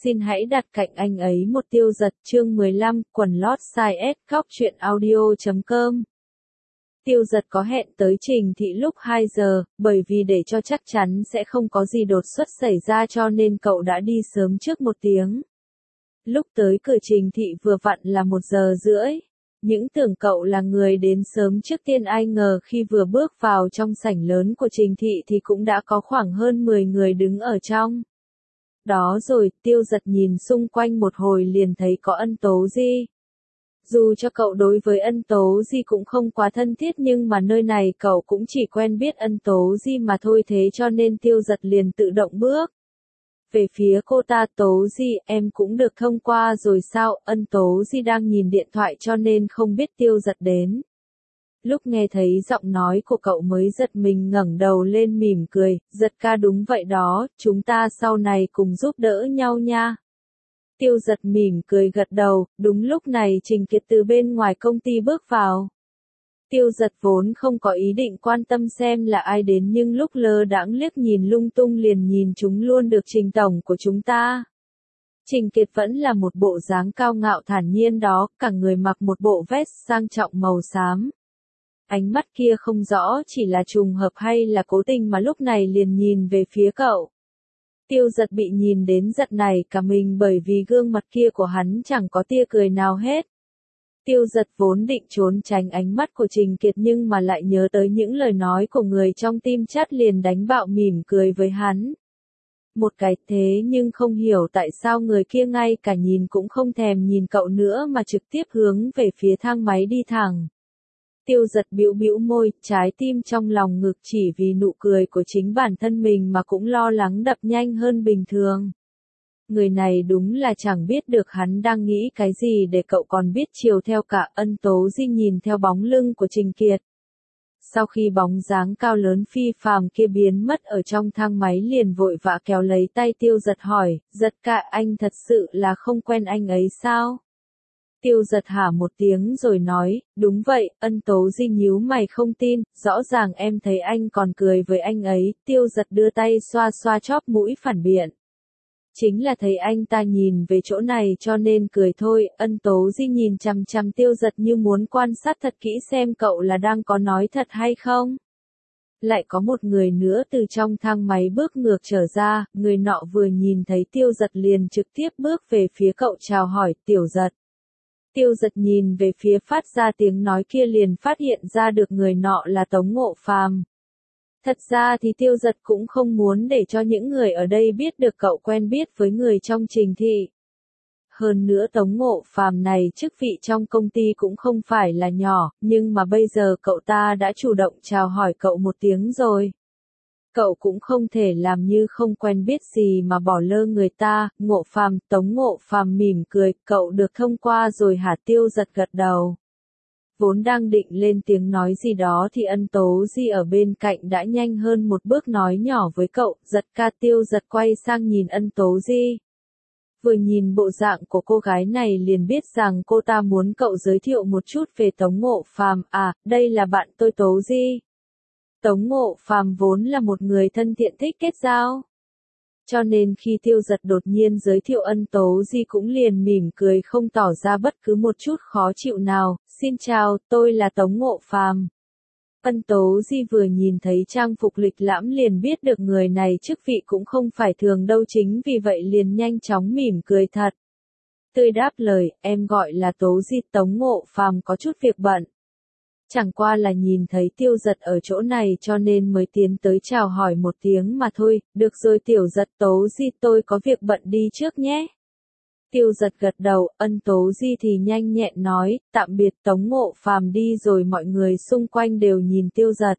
xin hãy đặt cạnh anh ấy một Tiêu Giật chương 15, quần lót size S, Góc Truyện Audio.com. Tiêu Giật có hẹn tới Trình Thị lúc 2 giờ, bởi vì để cho chắc chắn sẽ không có gì đột xuất xảy ra cho nên cậu đã đi sớm trước 1 tiếng. Lúc tới cửa Trình Thị vừa vặn là 1 giờ rưỡi. Những tưởng cậu là người đến sớm trước tiên, ai ngờ khi vừa bước vào trong sảnh lớn của Trình Thị thì cũng đã có khoảng hơn 10 người đứng ở trong. Đó rồi, Tiêu Giật nhìn xung quanh một hồi liền thấy có Ân Tố Di. Dù cho cậu đối với Ân Tố Di cũng không quá thân thiết nhưng mà nơi này cậu cũng chỉ quen biết Ân Tố Di mà thôi, thế cho nên Tiêu Giật liền tự động bước về phía cô ta. Tố Di, em cũng được thông qua rồi sao? Ân Tố Di đang nhìn điện thoại cho nên không biết Tiêu Giật đến. Lúc nghe thấy giọng nói của cậu mới giật mình ngẩng đầu lên mỉm cười, Giật ca đúng vậy đó, chúng ta sau này cùng giúp đỡ nhau nha. Tiêu Giật mỉm cười gật đầu, đúng lúc này Trình Kiệt từ bên ngoài công ty bước vào. Tiêu Giật vốn không có ý định quan tâm xem là ai đến nhưng lúc lơ đãng liếc nhìn lung tung liền nhìn chúng luôn được Trình tổng của chúng ta. Trình Kiệt vẫn là một bộ dáng cao ngạo thản nhiên đó, cả người mặc một bộ vest sang trọng màu xám. Ánh mắt kia không rõ chỉ là trùng hợp hay là cố tình mà lúc này liền nhìn về phía cậu. Tiêu Giật bị nhìn đến giật nảy cả mình bởi vì gương mặt kia của hắn chẳng có tia cười nào hết. Tiêu Giật vốn định trốn tránh ánh mắt của Trình Kiệt nhưng mà lại nhớ tới những lời nói của người trong team chat liền đánh bạo mỉm cười với hắn. Một cái thế nhưng không hiểu tại sao người kia ngay cả nhìn cũng không thèm nhìn cậu nữa mà trực tiếp hướng về phía thang máy đi thẳng. Tiêu Giật bĩu bĩu môi, trái tim trong lòng ngực chỉ vì nụ cười của chính bản thân mình mà cũng lo lắng đập nhanh hơn bình thường. Người này đúng là chẳng biết được hắn đang nghĩ cái gì để cậu còn biết chiều theo cả. Ân Tố Di nhìn theo bóng lưng của Trình Kiệt. Sau khi bóng dáng cao lớn phi phàm kia biến mất ở trong thang máy liền vội vã kéo lấy tay Tiêu Giật hỏi, Giật ca, anh thật sự là không quen anh ấy sao? Tiêu Giật hả một tiếng rồi nói, đúng vậy. Ân Tố Di nhíu mày không tin, rõ ràng em thấy anh còn cười với anh ấy. Tiêu Giật đưa tay xoa xoa chóp mũi phản biện. Chính là thấy anh ta nhìn về chỗ này cho nên cười thôi. Ân Tố Di nhìn chằm chằm Tiêu Giật như muốn quan sát thật kỹ xem cậu là đang có nói thật hay không. Lại có một người nữa từ trong thang máy bước ngược trở ra, người nọ vừa nhìn thấy Tiêu Giật liền trực tiếp bước về phía cậu chào hỏi, Tiểu Giật. Tiêu Giật nhìn về phía phát ra tiếng nói kia liền phát hiện ra được người nọ là Tống Ngộ Phàm. Thật ra thì Tiêu Giật cũng không muốn để cho những người ở đây biết được cậu quen biết với người trong Trình Thị. Hơn nữa Tống Ngộ Phàm này chức vị trong công ty cũng không phải là nhỏ, nhưng mà bây giờ cậu ta đã chủ động chào hỏi cậu một tiếng rồi. Cậu cũng không thể làm như không quen biết gì mà bỏ lơ người ta. Ngộ Phàm, Tống Ngộ Phàm mỉm cười, cậu được thông qua rồi hả? Tiêu Giật gật đầu. Vốn đang định lên tiếng nói gì đó thì Ân Tố Di ở bên cạnh đã nhanh hơn một bước nói nhỏ với cậu, Giật ca. Tiêu Giật quay sang nhìn Ân Tố Di. Vừa nhìn bộ dạng của cô gái này liền biết rằng cô ta muốn cậu giới thiệu một chút về Tống Ngộ Phàm. À, đây là bạn tôi Tố Di. Tống Ngộ Phàm vốn là một người thân thiện thích kết giao. Cho nên khi Tiêu Giật đột nhiên giới thiệu Ân Tố Di cũng liền mỉm cười không tỏ ra bất cứ một chút khó chịu nào. Xin chào, tôi là Tống Ngộ Phàm. Ân Tố Di vừa nhìn thấy trang phục lịch lãm liền biết được người này chức vị cũng không phải thường đâu, chính vì vậy liền nhanh chóng mỉm cười thật tươi đáp lời, em gọi là Tố Di. Tống Ngộ Phàm có chút việc bận. Chẳng qua là nhìn thấy Tiêu Giật ở chỗ này cho nên mới tiến tới chào hỏi một tiếng mà thôi. Được rồi Tiểu Giật. Tố Di, tôi có việc bận đi trước nhé. Tiêu Giật gật đầu. Ân Tố Di thì nhanh nhẹn nói, tạm biệt. Tống Ngộ Phàm đi rồi mọi người xung quanh đều nhìn Tiêu Giật.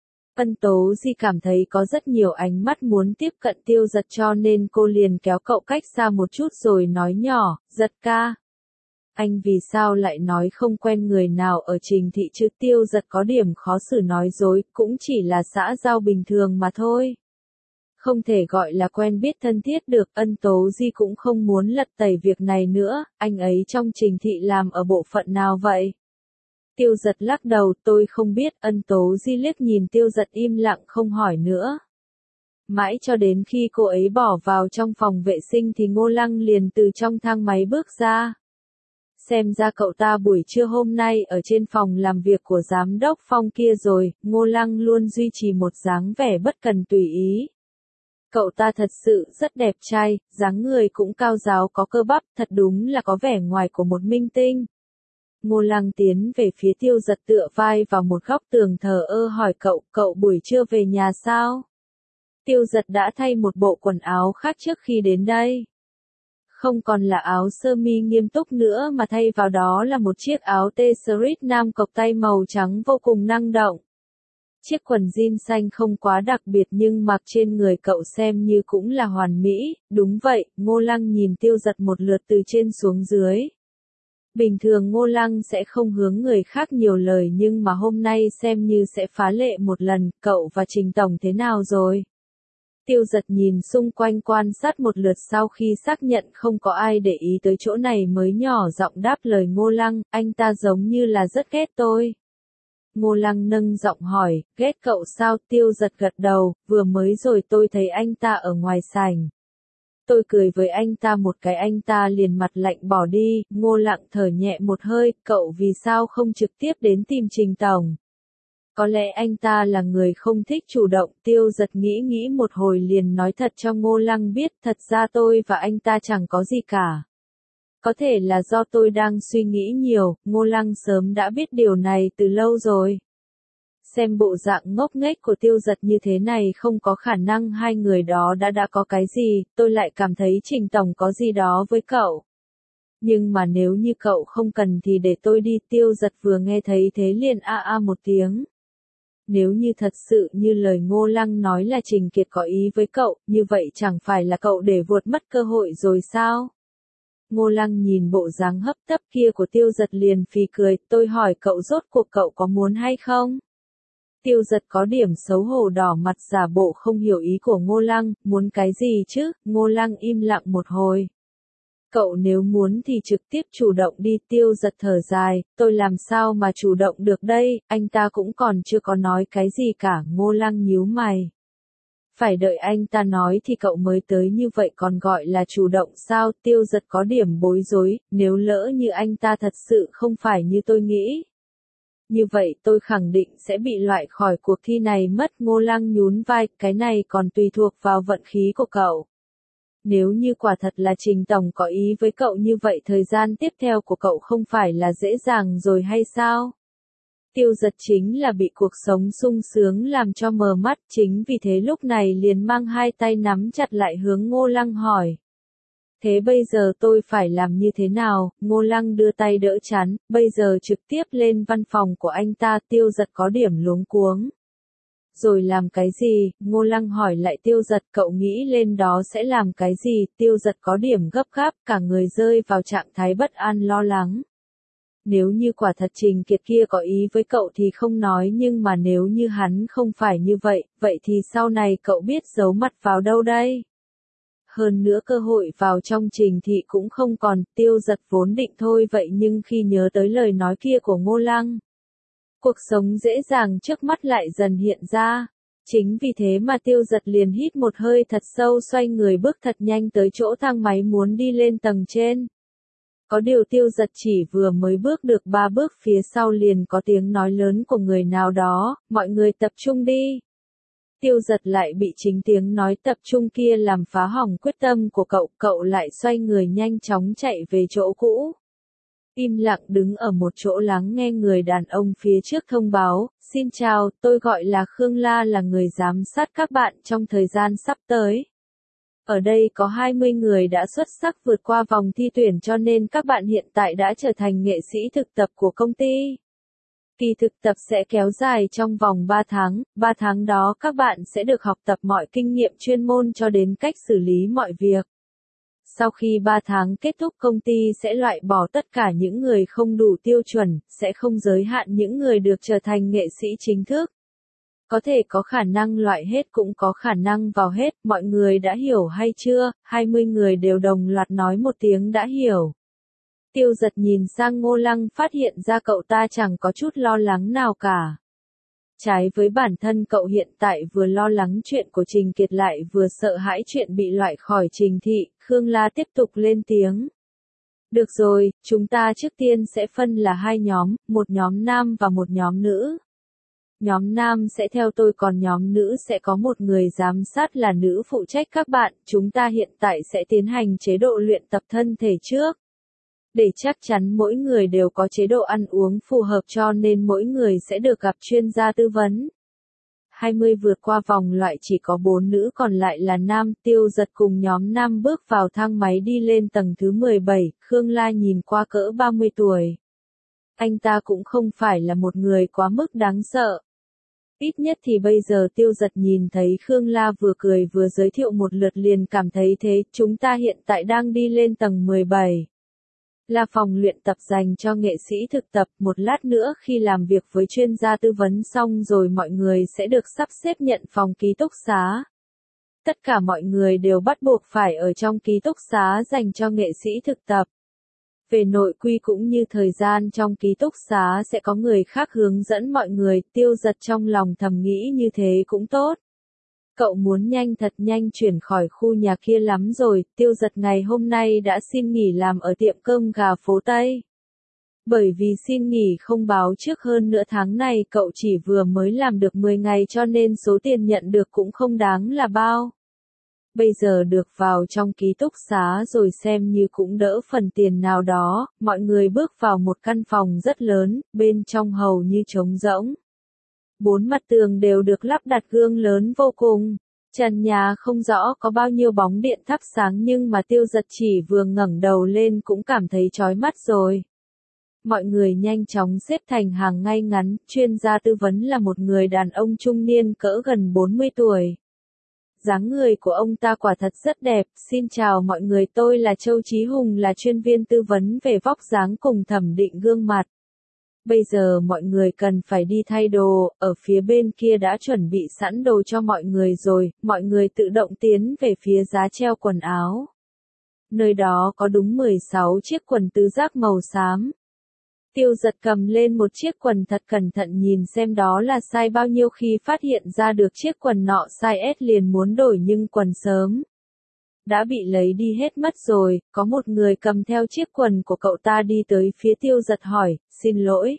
Ân Tố Di cảm thấy có rất nhiều ánh mắt muốn tiếp cận Tiêu Giật cho nên cô liền kéo cậu cách xa một chút rồi nói nhỏ, Giật ca. Anh vì sao lại nói không quen người nào ở Trình Thị chứ? Tiêu Giật có điểm khó xử nói dối, cũng chỉ là xã giao bình thường mà thôi. Không thể gọi là quen biết thân thiết được. Ân Tố Di cũng không muốn lật tẩy việc này nữa, anh ấy trong Trình Thị làm ở bộ phận nào vậy? Tiêu Giật lắc đầu, tôi không biết. Ân Tố Di liếc nhìn Tiêu Giật im lặng không hỏi nữa. Mãi cho đến khi cô ấy bỏ vào trong phòng vệ sinh thì Ngô Lăng liền từ trong thang máy bước ra. Xem ra cậu ta buổi trưa hôm nay ở trên phòng làm việc của giám đốc Phong kia rồi, Ngô Lăng luôn duy trì một dáng vẻ bất cần tùy ý. Cậu ta thật sự rất đẹp trai, dáng người cũng cao ráo có cơ bắp, thật đúng là có vẻ ngoài của một minh tinh. Ngô Lăng tiến về phía Tiêu Giật tựa vai vào một góc tường thờ ơ hỏi cậu buổi trưa về nhà sao? Tiêu Giật đã thay một bộ quần áo khác trước khi đến đây. Không còn là áo sơ mi nghiêm túc nữa mà thay vào đó là một chiếc áo T-shirt nam cộc tay màu trắng vô cùng năng động. Chiếc quần jean xanh không quá đặc biệt nhưng mặc trên người cậu xem như cũng là hoàn mỹ, đúng vậy, Ngô Lăng nhìn Tiêu Giật một lượt từ trên xuống dưới. Bình thường Ngô Lăng sẽ không hướng người khác nhiều lời nhưng mà hôm nay xem như sẽ phá lệ một lần, cậu và Trình Tổng thế nào rồi? Tiêu Giật nhìn xung quanh quan sát một lượt sau khi xác nhận không có ai để ý tới chỗ này mới nhỏ giọng đáp lời Ngô Lăng, anh ta giống như là rất ghét tôi. Ngô Lăng nâng giọng hỏi, ghét cậu sao? Tiêu Giật gật đầu, vừa mới rồi tôi thấy anh ta ở ngoài sảnh. Tôi cười với anh ta một cái anh ta liền mặt lạnh bỏ đi, Ngô Lăng thở nhẹ một hơi, cậu vì sao không trực tiếp đến tìm Trình Tổng? Có lẽ anh ta là người không thích chủ động, Tiêu Giật nghĩ một hồi liền nói thật cho Ngô Lăng biết, thật ra tôi và anh ta chẳng có gì cả. Có thể là do tôi đang suy nghĩ nhiều, Ngô Lăng sớm đã biết điều này từ lâu rồi. Xem bộ dạng ngốc nghếch của Tiêu Giật như thế này không có khả năng hai người đó đã có cái gì, tôi lại cảm thấy Trình Tổng có gì đó với cậu. Nhưng mà nếu như cậu không cần thì để tôi đi, Tiêu Giật vừa nghe thấy thế liền a một tiếng. Nếu như thật sự như lời Ngô Lăng nói là Trình Kiệt có ý với cậu, như vậy chẳng phải là cậu để vụt mất cơ hội rồi sao? Ngô Lăng nhìn bộ dáng hấp tấp kia của Tiêu Giật liền phì cười, tôi hỏi cậu rốt cuộc cậu có muốn hay không? Tiêu Giật có điểm xấu hổ đỏ mặt giả bộ không hiểu ý của Ngô Lăng, muốn cái gì chứ? Ngô Lăng im lặng một hồi. Cậu nếu muốn thì trực tiếp chủ động đi, Tiêu Giật thở dài, tôi làm sao mà chủ động được đây, anh ta cũng còn chưa có nói cái gì cả, Ngô Lăng nhíu mày. Phải đợi anh ta nói thì cậu mới tới như vậy còn gọi là chủ động sao? Tiêu Giật có điểm bối rối, nếu lỡ như anh ta thật sự không phải như tôi nghĩ. Như vậy tôi khẳng định sẽ bị loại khỏi cuộc thi này mất. Ngô Lăng nhún vai, cái này còn tùy thuộc vào vận khí của cậu. Nếu như quả thật là Trình Tổng có ý với cậu như vậy thời gian tiếp theo của cậu không phải là dễ dàng rồi hay sao? Tiêu Giật chính là bị cuộc sống sung sướng làm cho mờ mắt, chính vì thế lúc này liền mang hai tay nắm chặt lại hướng Ngô Lăng hỏi. Thế bây giờ tôi phải làm như thế nào? Ngô Lăng đưa tay đỡ chắn, bây giờ trực tiếp lên văn phòng của anh ta. Tiêu Giật có điểm luống cuống. Rồi làm cái gì? Ngô Lăng hỏi lại Tiêu Giật, cậu nghĩ lên đó sẽ làm cái gì? Tiêu Giật có điểm gấp gáp, cả người rơi vào trạng thái bất an lo lắng. Nếu như quả thật Trình Kiệt kia có ý với cậu thì không nói, nhưng mà nếu như hắn không phải như vậy, vậy thì sau này cậu biết giấu mặt vào đâu đây? Hơn nữa cơ hội vào trong Trình thị cũng không còn. Tiêu Giật vốn định thôi vậy nhưng khi nhớ tới lời nói kia của Ngô Lăng, cuộc sống dễ dàng trước mắt lại dần hiện ra. Chính vì thế mà Tiêu Giật liền hít một hơi thật sâu, xoay người bước thật nhanh tới chỗ thang máy muốn đi lên tầng trên. Có điều Tiêu Giật chỉ vừa mới bước được 3 bước phía sau liền có tiếng nói lớn của người nào đó, mọi người tập trung đi. Tiêu Giật lại bị chính tiếng nói tập trung kia làm phá hỏng quyết tâm của cậu lại xoay người nhanh chóng chạy về chỗ cũ. Im lặng đứng ở một chỗ lắng nghe người đàn ông phía trước thông báo, xin chào, tôi gọi là Khương La là người giám sát các bạn trong thời gian sắp tới. Ở đây có 20 người đã xuất sắc vượt qua vòng thi tuyển cho nên các bạn hiện tại đã trở thành nghệ sĩ thực tập của công ty. Kỳ thực tập sẽ kéo dài trong vòng 3 tháng, 3 tháng đó các bạn sẽ được học tập mọi kinh nghiệm chuyên môn cho đến cách xử lý mọi việc. Sau khi 3 tháng kết thúc công ty sẽ loại bỏ tất cả những người không đủ tiêu chuẩn, sẽ không giới hạn những người được trở thành nghệ sĩ chính thức. Có thể có khả năng loại hết cũng có khả năng vào hết, mọi người đã hiểu hay chưa? 20 người đều đồng loạt nói một tiếng đã hiểu. Tiêu Giật nhìn sang Ngô Lăng phát hiện ra cậu ta chẳng có chút lo lắng nào cả. Trái với bản thân cậu hiện tại vừa lo lắng chuyện của Trình Kiệt lại vừa sợ hãi chuyện bị loại khỏi Trình thị, Khương La tiếp tục lên tiếng. Được rồi, chúng ta trước tiên sẽ phân là hai nhóm, một nhóm nam và một nhóm nữ. Nhóm nam sẽ theo tôi còn nhóm nữ sẽ có một người giám sát là nữ phụ trách các bạn. Chúng ta hiện tại sẽ tiến hành chế độ luyện tập thân thể trước. Để chắc chắn mỗi người đều có chế độ ăn uống phù hợp cho nên mỗi người sẽ được gặp chuyên gia tư vấn. 20 vượt qua vòng loại chỉ có 4 nữ còn lại là nam. Tiêu Giật cùng nhóm nam bước vào thang máy đi lên tầng thứ 17, Khương La nhìn qua cỡ 30 tuổi. Anh ta cũng không phải là một người quá mức đáng sợ. Ít nhất thì bây giờ Tiêu Giật nhìn thấy Khương La vừa cười vừa giới thiệu một lượt liền cảm thấy thế. Chúng ta hiện tại đang đi lên tầng 17. Là phòng luyện tập dành cho nghệ sĩ thực tập. Một lát nữa khi làm việc với chuyên gia tư vấn xong rồi mọi người sẽ được sắp xếp nhận phòng ký túc xá. Tất cả mọi người đều bắt buộc phải ở trong ký túc xá dành cho nghệ sĩ thực tập. Về nội quy cũng như thời gian trong ký túc xá sẽ có người khác hướng dẫn mọi người. Tiêu Giật trong lòng thầm nghĩ như thế cũng tốt. Cậu muốn thật nhanh chuyển khỏi khu nhà kia lắm rồi. Tiêu Giật ngày hôm nay đã xin nghỉ làm ở tiệm cơm gà phố Tây. Bởi vì xin nghỉ không báo trước hơn nửa tháng này cậu chỉ vừa mới làm được 10 ngày cho nên số tiền nhận được cũng không đáng là bao. Bây giờ được vào trong ký túc xá rồi xem như cũng đỡ phần tiền nào đó. Mọi người bước vào một căn phòng rất lớn, bên trong hầu như trống rỗng. 4 mặt tường đều được lắp đặt gương lớn vô cùng. Trần nhà không rõ có bao nhiêu bóng điện thắp sáng nhưng mà Tiêu Giật chỉ vừa ngẩng đầu lên cũng cảm thấy chói mắt rồi. Mọi người nhanh chóng xếp thành hàng ngay ngắn. Chuyên gia tư vấn là một người đàn ông trung niên cỡ gần 40 tuổi. Dáng người của ông ta quả thật rất đẹp. Xin chào mọi người, tôi là Châu Chí Hùng, là chuyên viên tư vấn về vóc dáng cùng thẩm định gương mặt. Bây giờ mọi người cần phải đi thay đồ, ở phía bên kia đã chuẩn bị sẵn đồ cho mọi người rồi, mọi người tự động tiến về phía giá treo quần áo. Nơi đó có đúng 16 chiếc quần tứ giác màu xám. Tiêu Giật cầm lên một chiếc quần thật cẩn thận nhìn xem đó là size bao nhiêu, khi phát hiện ra được chiếc quần nọ size S liền muốn đổi nhưng quần sớm đã bị lấy đi hết mất rồi. Có một người cầm theo chiếc quần của cậu ta đi tới phía Tiêu Giật hỏi, xin lỗi.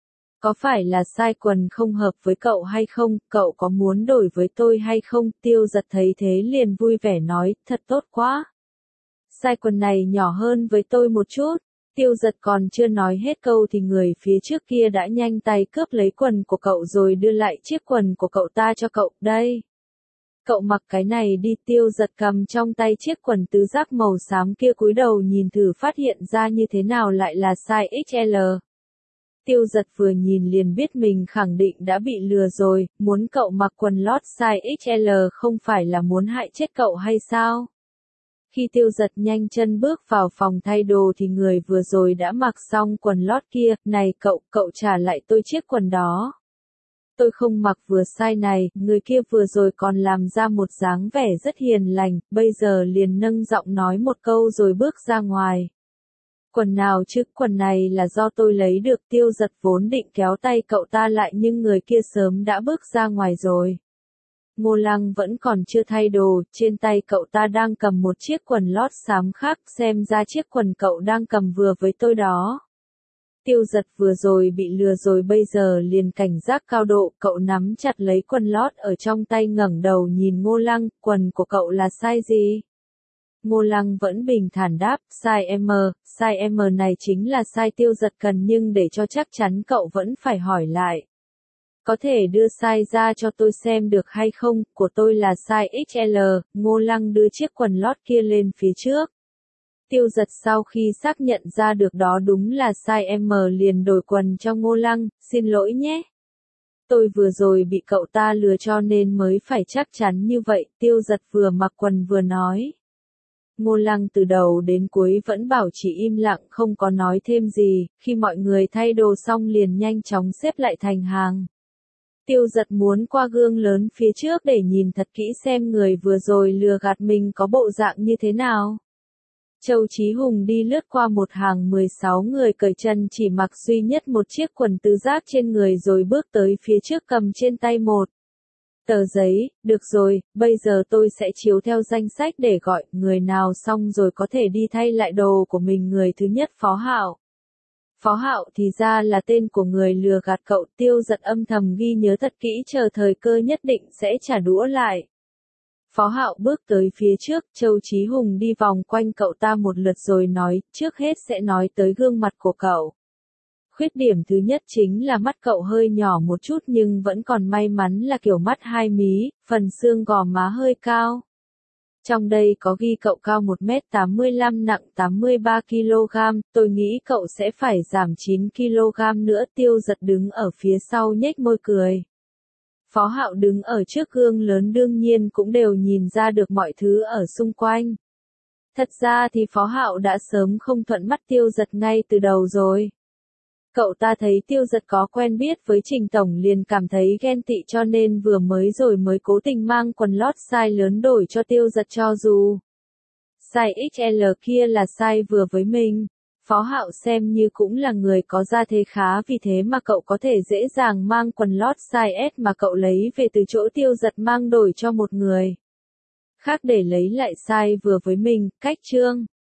Có phải là size quần không hợp với cậu hay không, cậu có muốn đổi với tôi hay không? Tiêu Giật thấy thế liền vui vẻ nói, thật tốt quá. Size quần này nhỏ hơn với tôi một chút. Tiêu Giật còn chưa nói hết câu thì người phía trước kia đã nhanh tay cướp lấy quần của cậu rồi đưa lại chiếc quần của cậu ta cho cậu, đây. Cậu mặc cái này đi. Tiêu Giật cầm trong tay chiếc quần tứ giác màu xám kia cúi đầu nhìn thử phát hiện ra như thế nào lại là size XL. Tiêu Giật vừa nhìn liền biết mình khẳng định đã bị lừa rồi, muốn cậu mặc quần lót size XL không phải là muốn hại chết cậu hay sao? Khi Tiêu Giật nhanh chân bước vào phòng thay đồ thì người vừa rồi đã mặc xong quần lót kia, này cậu trả lại tôi chiếc quần đó. Tôi không mặc vừa size này, người kia vừa rồi còn làm ra một dáng vẻ rất hiền lành, bây giờ liền nâng giọng nói một câu rồi bước ra ngoài. Quần nào chứ, quần này là do tôi lấy được. Tiêu Giật vốn định kéo tay cậu ta lại nhưng người kia sớm đã bước ra ngoài rồi. Ngô Lăng vẫn còn chưa thay đồ, trên tay cậu ta đang cầm một chiếc quần lót xám khác, xem ra chiếc quần cậu đang cầm vừa với tôi đó. Tiêu Giật vừa rồi bị lừa rồi bây giờ liền cảnh giác cao độ, cậu nắm chặt lấy quần lót ở trong tay ngẩng đầu nhìn Ngô Lăng, quần của cậu là size gì? Ngô Lăng vẫn bình thản đáp, size M này chính là size Tiêu Giật cần nhưng để cho chắc chắn cậu vẫn phải hỏi lại. Có thể đưa size ra cho tôi xem được hay không, của tôi là size XL. Ngô Lăng đưa chiếc quần lót kia lên phía trước. Tiêu Giật sau khi xác nhận ra được đó đúng là size M liền đổi quần cho Ngô Lăng, xin lỗi nhé. Tôi vừa rồi bị cậu ta lừa cho nên mới phải chắc chắn như vậy. Tiêu Giật vừa mặc quần vừa nói. Ngô Lăng từ đầu đến cuối vẫn bảo chỉ im lặng không có nói thêm gì, khi mọi người thay đồ xong liền nhanh chóng xếp lại thành hàng. Tiêu Giật muốn qua gương lớn phía trước để nhìn thật kỹ xem người vừa rồi lừa gạt mình có bộ dạng như thế nào. Châu Chí Hùng đi lướt qua một hàng 16 người cởi chân chỉ mặc duy nhất một chiếc quần tứ giác trên người rồi bước tới phía trước cầm trên tay một tờ giấy. Được rồi, bây giờ tôi sẽ chiếu theo danh sách để gọi người nào xong rồi có thể đi thay lại đồ của mình. Người thứ nhất Phó Hạo. Phó Hạo thì ra là tên của người lừa gạt cậu. Tiêu Dật âm thầm ghi nhớ thật kỹ, chờ thời cơ nhất định sẽ trả đũa lại. Phó Hạo bước tới phía trước, Châu Chí Hùng đi vòng quanh cậu ta một lượt rồi nói, trước hết sẽ nói tới gương mặt của cậu. Khuyết điểm thứ nhất chính là mắt cậu hơi nhỏ một chút nhưng vẫn còn may mắn là kiểu mắt hai mí, phần xương gò má hơi cao. Trong đây có ghi cậu cao 1m85 nặng 83kg, tôi nghĩ cậu sẽ phải giảm 9kg nữa. Tiêu Dật đứng ở phía sau nhếch môi cười. Phó Hạo đứng ở trước gương lớn đương nhiên cũng đều nhìn ra được mọi thứ ở xung quanh. Thật ra thì Phó Hạo đã sớm không thuận mắt Tiêu Dật ngay từ đầu rồi. Cậu ta thấy Tiêu Dật có quen biết với Trình Tổng liền cảm thấy ghen tị cho nên vừa mới cố tình mang quần lót size lớn đổi cho Tiêu Dật, cho dù size XL kia là size vừa với mình. Phó Hạo xem như cũng là người có gia thế khá, vì thế mà cậu có thể dễ dàng mang quần lót size S mà cậu lấy về từ chỗ Tiêu Dật mang đổi cho một người khác để lấy lại size vừa với mình. Cách chương